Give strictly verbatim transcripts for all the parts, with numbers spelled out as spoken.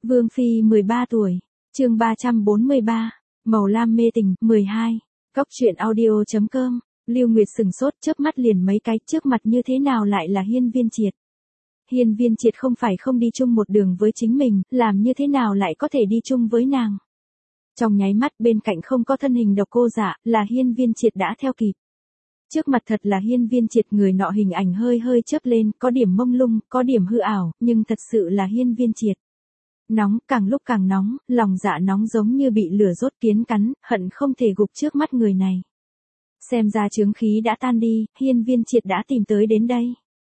Vương Phi mười ba tuổi, chương ba trăm bốn mươi ba, Màu Lam mê tình, mười hai, Cóc truyện audio chấm com, Lưu Nguyệt sừng sốt chớp mắt liền mấy cái trước mặt như thế nào lại là Hiên Viên Triệt. Hiên Viên Triệt không phải không đi chung một đường với chính mình, làm như thế nào lại có thể đi chung với nàng. Trong nháy mắt bên cạnh không có thân hình Độc Cô Dạ, là Hiên Viên Triệt đã theo kịp. Trước mặt thật là Hiên Viên Triệt, người nọ hình ảnh hơi hơi chớp lên, có điểm mông lung, có điểm hư ảo, nhưng thật sự là Hiên Viên Triệt. Nóng, càng lúc càng nóng, lòng dạ nóng giống như bị lửa rốt kiến cắn, hận không thể gục trước mắt người này. Xem ra chướng khí đã tan đi, Hiên Viên Triệt đã tìm tới đến đây.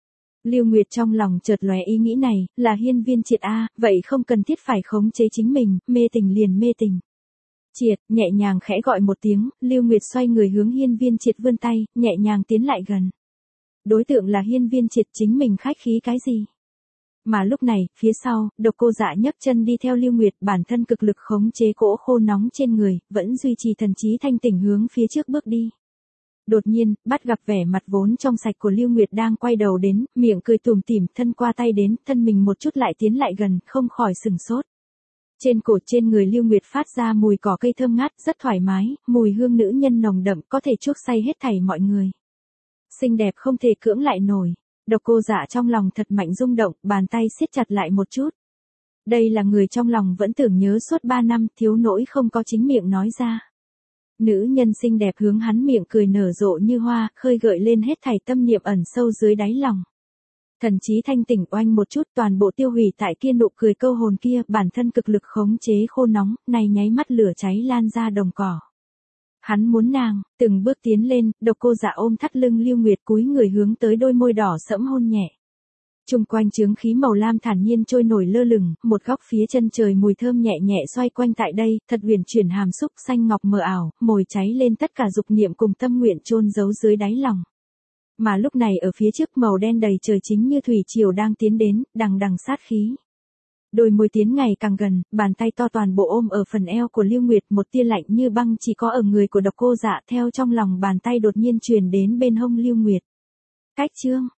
Lưu Nguyệt trong lòng chợt lóe ý nghĩ này, là Hiên Viên Triệt a, vậy không cần thiết phải khống chế chính mình, mê tình liền mê tình. Triệt, nhẹ nhàng khẽ gọi một tiếng, Lưu Nguyệt xoay người hướng Hiên Viên Triệt vươn tay, nhẹ nhàng tiến lại gần. Đối tượng là Hiên Viên Triệt, chính mình khách khí cái gì? Mà lúc này, phía sau, Độc Cô Dạ nhấc chân đi theo Lưu Nguyệt, bản thân cực lực khống chế cỗ khô nóng trên người, vẫn duy trì thần trí thanh tỉnh hướng phía trước bước đi. Đột nhiên, bắt gặp vẻ mặt vốn trong sạch của Lưu Nguyệt đang quay đầu đến, miệng cười tủm tỉm, thân qua tay đến, thân mình một chút lại tiến lại gần, không khỏi sừng sốt. Trên cổ trên người Lưu Nguyệt phát ra mùi cỏ cây thơm ngát, rất thoải mái, mùi hương nữ nhân nồng đậm, có thể chuốc say hết thảy mọi người. Xinh đẹp không thể cưỡng lại nổi. Độc Cô Dạ trong lòng thật mạnh rung động, bàn tay siết chặt lại một chút. Đây là người trong lòng vẫn tưởng nhớ suốt ba năm, thiếu nỗi không có chính miệng nói ra. Nữ nhân xinh đẹp hướng hắn miệng cười nở rộ như hoa, khơi gợi lên hết thảy tâm niệm ẩn sâu dưới đáy lòng. Thần trí thanh tỉnh oanh một chút, toàn bộ tiêu hủy tại kia nụ cười câu hồn kia, bản thân cực lực khống chế khô nóng, này nháy mắt lửa cháy lan ra đồng cỏ. Hắn muốn nàng, từng bước tiến lên, Độc Cô Dạ ôm thắt lưng Lưu Nguyệt cúi người hướng tới đôi môi đỏ sẫm hôn nhẹ. Trung quanh chướng khí màu lam thản nhiên trôi nổi lơ lửng, một góc phía chân trời mùi thơm nhẹ nhẹ xoay quanh tại đây, thật huyền chuyển hàm xúc xanh ngọc mờ ảo, mồi cháy lên tất cả dục niệm cùng tâm nguyện chôn giấu dưới đáy lòng. Mà lúc này ở phía trước màu đen đầy trời chính như thủy triều đang tiến đến, đằng đằng sát khí. Đôi môi tiến ngày càng gần, bàn tay to toàn bộ ôm ở phần eo của Lưu Nguyệt, một tia lạnh như băng chỉ có ở người của Độc Cô Dạ theo trong lòng bàn tay đột nhiên truyền đến bên hông Lưu Nguyệt. Cách chương,